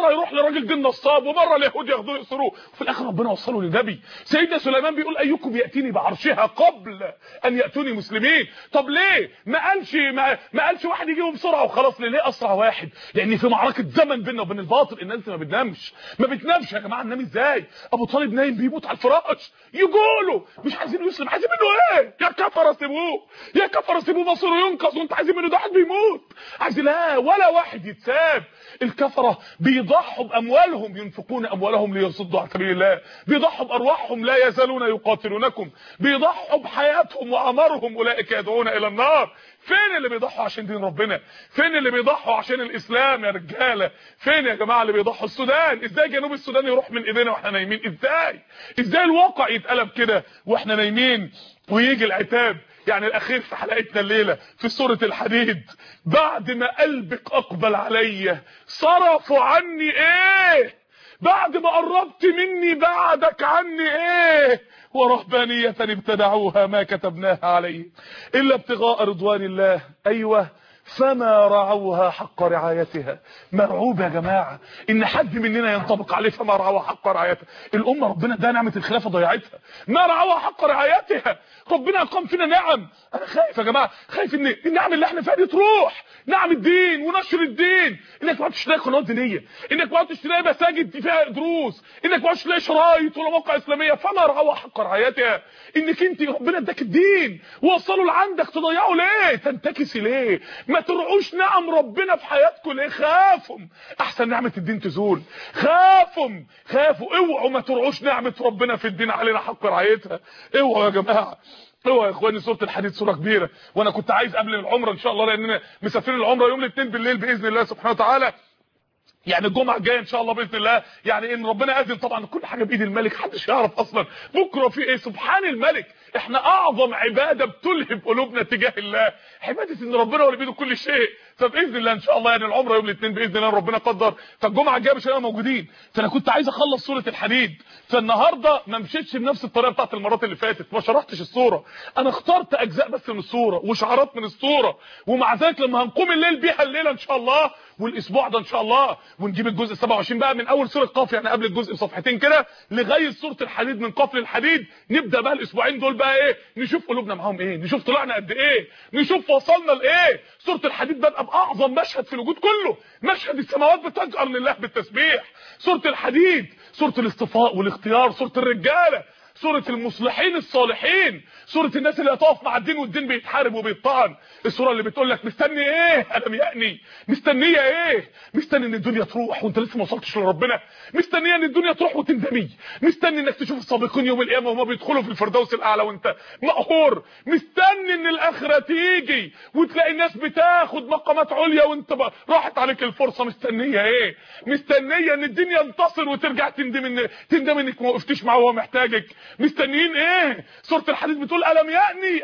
ومره يروح لراجل دين نصاب، ومره اليهود ياخدوه يأسروه، وفي الاخر ربنا وصله للنبي. سيدنا سليمان بيقول ايكم ياتيني بعرشها قبل ان ياتوني مسلمين. طب ليه ما قالش واحد يجيبه بسرعه وخلاص؟ ليه اسرع واحد؟ لان في معركه زمن بيننا وبين الباطل. الناس ما بتنامش يا جماعه. ننام ازاي؟ ابو طالب نايم بيموت على الفراش، يقولوا مش عايزين يسلم، عايزين منه ايه؟ يا كفر سيبوه، يا كفر سيبوه، مصيره ينقذ، وانت عايزين منه ده واحد بيموت. عايزين لا ولا واحد يتساب. الكفره بيضحوا باموالهم، ينفقون اموالهم ليصدوا عن سبيل الله، بيضحوا بارواحهم لا يزالون يقاتلونكم، بيضحوا بحياتهم وعمرهم، اولئك يدعون الى النار. فين اللي بيضحوا عشان دين ربنا؟ فين اللي بيضحوا عشان الاسلام يا رجاله؟ فين يا جماعه اللي بيضحوا؟ السودان، ازاي جنوب السودان يروح من ايدينا واحنا نايمين؟ ازاي الواقع يتقلب كده واحنا نايمين ويجي العتاب؟ يعني الاخير في حلقتنا الليله في سوره الحديد، بعد ما قلبك اقبل عليا صرفوا عني ايه؟ بعد ما قربت مني بعدك عني ايه؟ ورهبانية ابتدعوها ما كتبناها عليهم الا ابتغاء رضوان الله. ايوه، فما رعوها حق رعايتها. مرعوب يا جماعه ان حد مننا ينطبق عليه فما رعوها حق رعايتها. الامه ربنا ده نعمه الخلافه ضيعتها، ما رعوها حق رعايتها. ربنا اقام فينا نعم. انا خايف يا جماعه، خايف ان النعم اللي احنا فيها دي تروح. نعم الدين ونشر الدين، انك ما تشتري قنوات دينيه، انك ما تشتري مساجد فيها دروس، انك ما تشتري شرايط ولا مواقع اسلاميه. فما رعوها حق رعايتها. انك انت ربنا اداك الدين ووصله لعندك، تضيعه ليه؟ تنتكسي ليه؟ ما ترعوش نعم ربنا في حياتكم ليه؟ خافوا احسن نعمه الدين تزول. خافوا اوعوا ما ترعوش نعمه ربنا في الدين علينا حق رعايتها. اوعوا يا جماعه، اوعوا يا اخواني. سوره الحديد سوره كبيره، وانا كنت عايز قبل العمره ان شاء الله، لاننا مسافرين العمره يوم الاثنين بالليل باذن الله سبحانه وتعالى، يعني الجمعه الجايه ان شاء الله باذن الله، يعني ان ربنا اذن. طبعا كل حاجه بايد الملك، محدش يعرف اصلا بكره في ايه. سبحان الملك. احنا اعظم عباده بتلهب قلوبنا تجاه الله عباده ان ربنا هو اللي بيده كل شيء. فباذن الله ان شاء الله يعني العمره يوم الاثنين باذن الله ربنا قدر، فالجمعه الجايه مش هنبقى موجودين. فانا كنت عايز اخلص سوره الحديد، فالنهارده ما مشيتش بنفس الطريقه بتاعت المرات اللي فاتت، ما شرحتش السوره، انا اخترت اجزاء بس من السوره وشعارات من السوره. ومع ذلك لما هنقوم الليل بيها الليله ان شاء الله والاسبوع ده ان شاء الله، ونجيب الجزء 27 بقى من اول سوره قاف، يعني قبل الجزء بصفحتين كده لغايه سوره الحديد، من قاف للحديد. نبدا بقى الاسبوعين دول بقى ايه؟ نشوف قلوبنا معاهم ايه، نشوف طلعنا قد ايه، نشوف وصلنا لايه. سوره الحديد بدأ باعظم مشهد في الوجود كله، مشهد السماوات بتجأر لله بالتسبيح. سوره الحديد سوره الاصطفاء والاختيار، سوره الرجاله، سوره المصلحين الصالحين، سوره الناس اللي هتقف مع الدين والدين بيتحارب وبيطعن. السوره اللي بتقول لك مستني ايه؟ الم يأني. مستنيه ايه؟ مستني ان الدنيا تروح وانت لسه ما وصلتش لربنا، مستنيه ان الدنيا تروح وتندمي، مستني انك تشوف السابقين يوم القيامه وهم بيدخلوا في الفردوس الاعلى وانت مقهور، مستني ان الاخره تيجي وتلاقي الناس بتاخد مقامات عليا وانت راحت عليك الفرصه. مستنيه ايه؟ مستنيه ان الدنيا تنتصر وترجع تندم انك ما وقفتيش معاه وهو محتاجك. مستنيين ايه؟ سوره الحديد بتقول الم يأني.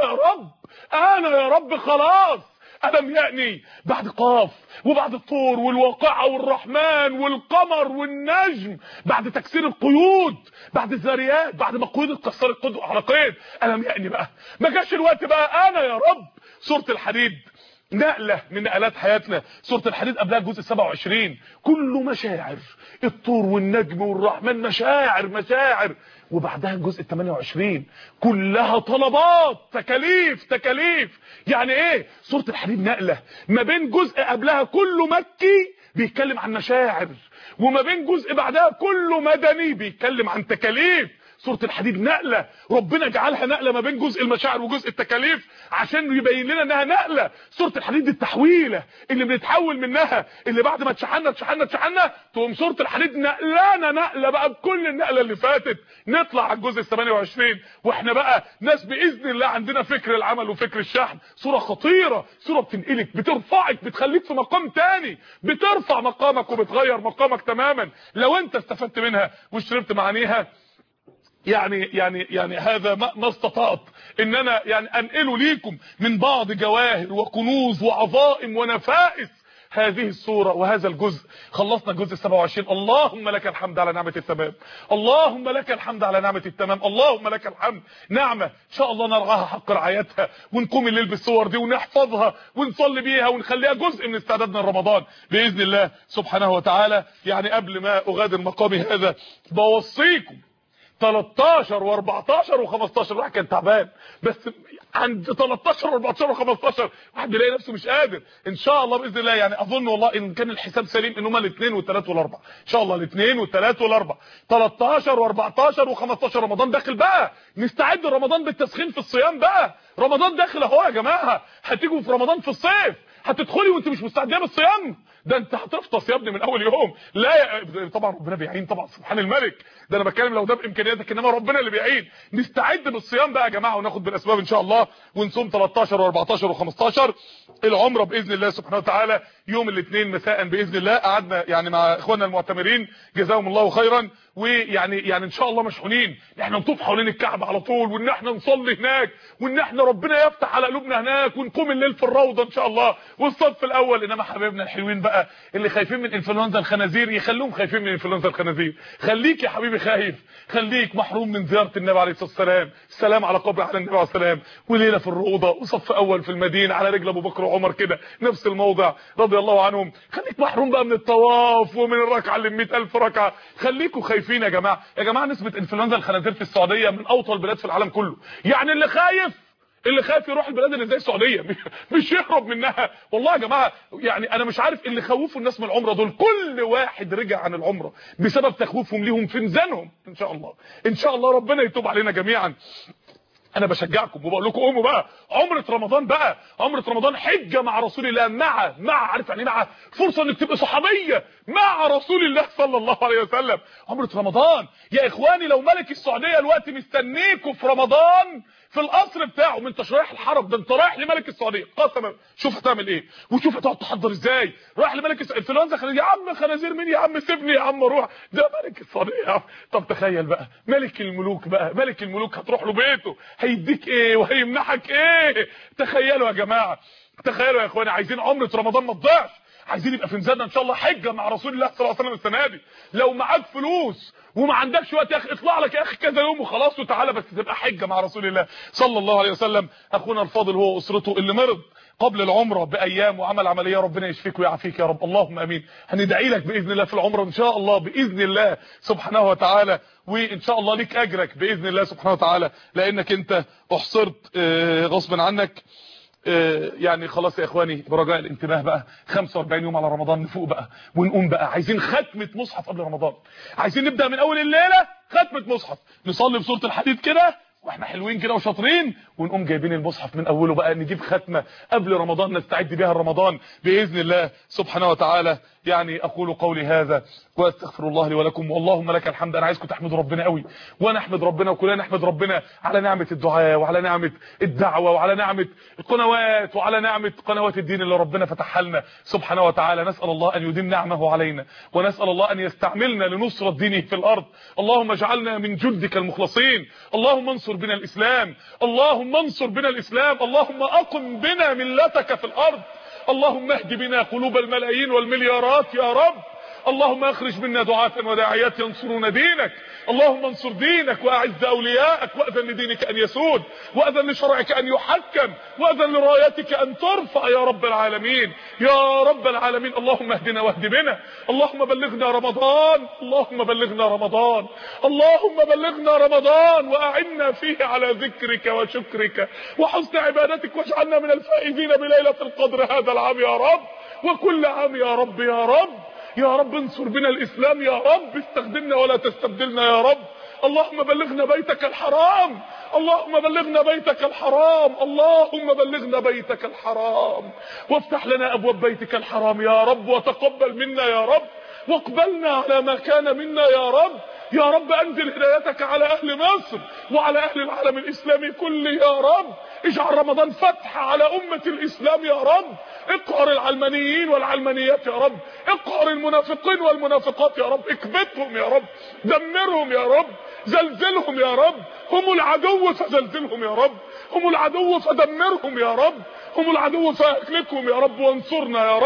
انا يا رب خلاص الم يأني. بعد قاف وبعد الطور والواقعه والرحمن والقمر والنجم، بعد تكسير القيود، بعد الذاريات، بعد ما قيود اتكسرت قيد على قيد، الم يأني بقى. ما جاش الوقت بقى انا يا رب. سوره الحديد نقله من نقلات حياتنا. سوره الحديد قبلها الجزء 27 كله مشاعر، الطور والنجم والرحمن، مشاعر. وبعدها الجزء 28 كلها طلبات، تكاليف. يعني ايه؟ سوره الحديد نقله ما بين جزء قبلها كله مكي بيتكلم عن مشاعر، وما بين جزء بعدها كله مدني بيتكلم عن تكاليف. سوره الحديد نقله ربنا جعلها نقله ما بين جزء المشاعر وجزء التكاليف عشان يبين لنا انها نقله. سوره الحديد التحويله اللي بنتحول منها، اللي بعد ما اتشحنا تقوم سوره الحديد نقله بقى بكل النقله اللي فاتت. نطلع على الجزء 28 واحنا بقى ناس باذن الله عندنا فكر العمل وفكر الشحن. سوره خطيره، سوره بتنقلك، بترفعك، بتخليك في مقام تاني، بترفع مقامك وبتغير مقامك تماما لو انت استفدت منها وشربت معانيها. يعني هذا ما استطعت ان انا يعني انقله ليكم من بعض جواهر وكنوز وعظائم ونفائس هذه السورة وهذا الجزء خلصنا الجزء 27. اللهم لك الحمد على نعمة التمام، اللهم لك الحمد على نعمة التمام، اللهم لك الحمد. نعمة ان شاء الله نرعاها حق رعايتها، ونقوم الليل بالصور دي ونحفظها ونصلي بيها ونخليها جزء من استعدادنا لرمضان باذن الله سبحانه وتعالى. يعني قبل ما اغادر مقامي هذا بوصيكم 13 و14 و15 الواحد كان تعبان، بس عند 13 و14 و15 واحد بيلاقي نفسه مش قادر. ان شاء الله باذن الله يعني اظن والله ان كان الحساب سليم ان هم الاثنين والثلاث والاربع ان شاء الله، الاثنين والثلاث والاربع 13 و14 و15 رمضان داخل بقى، نستعد لرمضان بالتسخين في الصيام بقى. رمضان داخل اهو يا جماعه، هتيجوا في رمضان في الصيف هتدخلي وانت مش مستعديه بالصيام؟ ده انت هتفطس يا ابني من اول يوم. لا طبعا ربنا بيعين طبعا سبحان الملك، ده انا بتكلم لو ده بامكانياتك، انما ربنا اللي بيعين. نستعد بالصيام بقى يا جماعه وناخد بالاسباب ان شاء الله، ونصوم 13 و14 و15. العمره باذن الله سبحانه وتعالى يوم الاثنين مساء باذن الله. قعدنا يعني مع اخواننا المعتمرين جزاهم الله خيرا، ويعني ان شاء الله مشحونين ان احنا نطوف حوالين الكعبه على طول، وان احنا نصلي هناك، وان احنا ربنا يفتح على قلوبنا هناك، ونقوم الليل في الروضه ان شاء الله والصف الاول. انما حبايبنا الحلوين بقى اللي خايفين من انفلونزا الخنازير يخلوهم خايفين من انفلونزا الخنازير. خليك يا حبيبي خايف، خليك محروم من زياره النبي عليه الصلاه والسلام، السلام على قبر على النبي عليه السلام، وليله في الروضه وصف اول في المدينه على رجل ابو بكر وعمر كده نفس الموضع رضي الله عنهم. خليك محروم بقى من الطواف ومن الركعه اللي 100,000 ركعه. خليكوا خايفين يا جماعه. يا جماعه نسبه انفلونزا الخنازير في السعوديه من اوطى البلاد في العالم كله. يعني اللي خايف يروح البلاد اللي زي السعوديه مش يهرب منها. والله يا جماعه يعني انا مش عارف اللي خوفوا الناس من العمره دول، كل واحد رجع عن العمره بسبب تخويفهم ليهم في ميزانهم. ان شاء الله ان شاء الله ربنا يتوب علينا جميعا. انا بشجعكم وبقول لكم قوموا بقى. عمره رمضان بقى، عمره رمضان حجه مع رسول الله، مع عارف يعني مع فرصه انك تبقى صحابيه مع رسول الله صلى الله عليه وسلم. عمره رمضان يا اخواني، لو ملك السعوديه الوقت مستنيكوا في رمضان في القصر بتاعه، من انت رايح الحرم، ده انت رايح لملك السعوديه قسما. شوف هتعمل ايه وشوف هتقعد تحضر ازاي. رايح لملك انفلونزا خنازير، يا عم خنازير مين يا عم، سيبني يا عم اروح، ده ملك السعوديه يا عم. طب تخيل بقى ملك الملوك بقى، ملك الملوك هتروح له بيته هيديك ايه وهيمنحك ايه؟ تخيلوا يا جماعه، تخيلوا يا اخواني. عايزين عمره رمضان ما تضيعش، عايزين يبقى في ميزاننا ان شاء الله حجه مع رسول الله صلى الله عليه وسلم السنه دي. لو معاك فلوس وما عندكش وقت يا اخي اطلع لك يا اخي كذا يوم وخلاص وتعالى، بس تبقى حجه مع رسول الله صلى الله عليه وسلم. اخونا الفاضل هو واسرته اللي مرض قبل العمره بايام وعمل عمليه، ربنا يشفيك ويعافيك يا رب، اللهم امين. هندعي لك باذن الله في العمره ان شاء الله باذن الله سبحانه وتعالى، وان شاء الله ليك اجرك باذن الله سبحانه وتعالى، لانك انت احصرت غصبا عنك. يعني خلاص يا اخواني برجاء الانتباه بقى، 45 يوم على رمضان نفوق بقى ونقوم بقى. عايزين ختمه مصحف قبل رمضان، عايزين نبدا من اول الليله ختمه مصحف، نصلي بسوره الحديد كده واحنا حلوين كده وشاطرين، ونقوم جايبين المصحف من اوله بقى، نجيب ختمه قبل رمضان نستعد بيها رمضان باذن الله سبحانه وتعالى. يعني اقول قولي هذا واستغفر الله لي ولكم، واللهم لك الحمد. انا عايزكم تحمدوا ربنا قوي، وانا احمد ربنا وكلنا نحمد ربنا على نعمه الدعاء وعلى نعمه الدعوه وعلى نعمه القنوات وعلى نعمه قنوات الدين اللي ربنا فتحها لنا سبحانه وتعالى. نسال الله ان يديم نعمه علينا، ونسال الله ان يستعملنا لنصره دينه في الارض. اللهم اجعلنا من جندك المخلصين، اللهم انصر بنا الاسلام، اللهم انصر بنا الاسلام، اللهم اقم بنا ملتك في الارض، اللهم اهد بنا قلوب الملايين والمليارات يا رب، اللهم اخرج منا دعاة وداعيات ينصرون دينك، اللهم انصر دينك واعز اولياءك، واذن لدينك ان يسود، واذن لشرعك ان يحكم، واذن لرايتك ان ترفع يا رب العالمين يا رب العالمين. اللهم اهدنا واهد بنا، اللهم بلغنا رمضان، اللهم بلغنا رمضان، اللهم بلغنا رمضان واعنا فيه على ذكرك وشكرك وحسن عبادتك، واجعلنا من الفائزين بليلة القدر هذا العام يا رب وكل عام يا رب يا رب يا رب. انصر بنا الاسلام يا رب، استخدمنا ولا تستبدلنا يا رب. اللهم بلغنا بيتك الحرام، اللهم بلغنا بيتك الحرام، اللهم بلغنا بيتك الحرام، وافتح لنا ابواب بيتك الحرام يا رب، وتقبل منا يا رب، واقبلنا على ما كان منا يا رب يا رب. انزل هدايتك على اهل مصر وعلى اهل العالم الاسلامي كله يا رب. اجعل رمضان فتح على امة الاسلام يا رب. اقهر العلمانيين والعلمانيات يا رب، اقهر المنافقين والمنافقات يا رب، اكبتهم يا رب، دمرهم يا رب، زلزلهم يا رب. هم العدو فزلزلهم يا رب، هم العدو فدمرهم يا رب، هم العدو فاهلكهم يا رب، وانصرنا يا رب.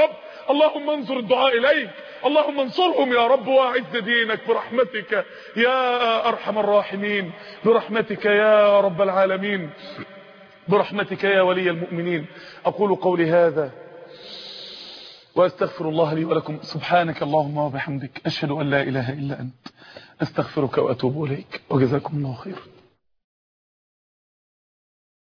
اللهم انظر الدعاء اليك، اللهم انصرهم يا رب واعز دينك برحمتك يا ارحم الراحمين، برحمتك يا رب العالمين، برحمتك يا ولي المؤمنين. اقول قولي هذا واستغفر الله لي ولكم. سبحانك اللهم وبحمدك، اشهد ان لا اله الا انت، استغفرك واتوب اليك، وجزاكم الله خيرا.